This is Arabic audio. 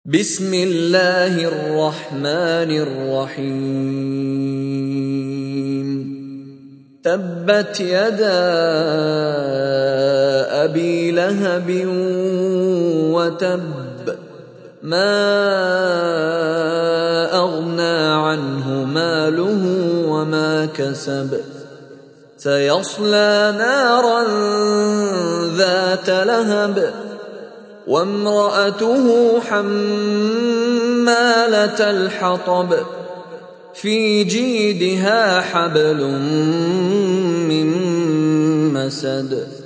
بسم الله الرحمن الرحيم تبت يدا أبي لهب وتب ما أغنى عنه ماله وما كسب سيصلى نارا ذات لهب وامرأته حمالة الحطب في جيدها حبل من مسد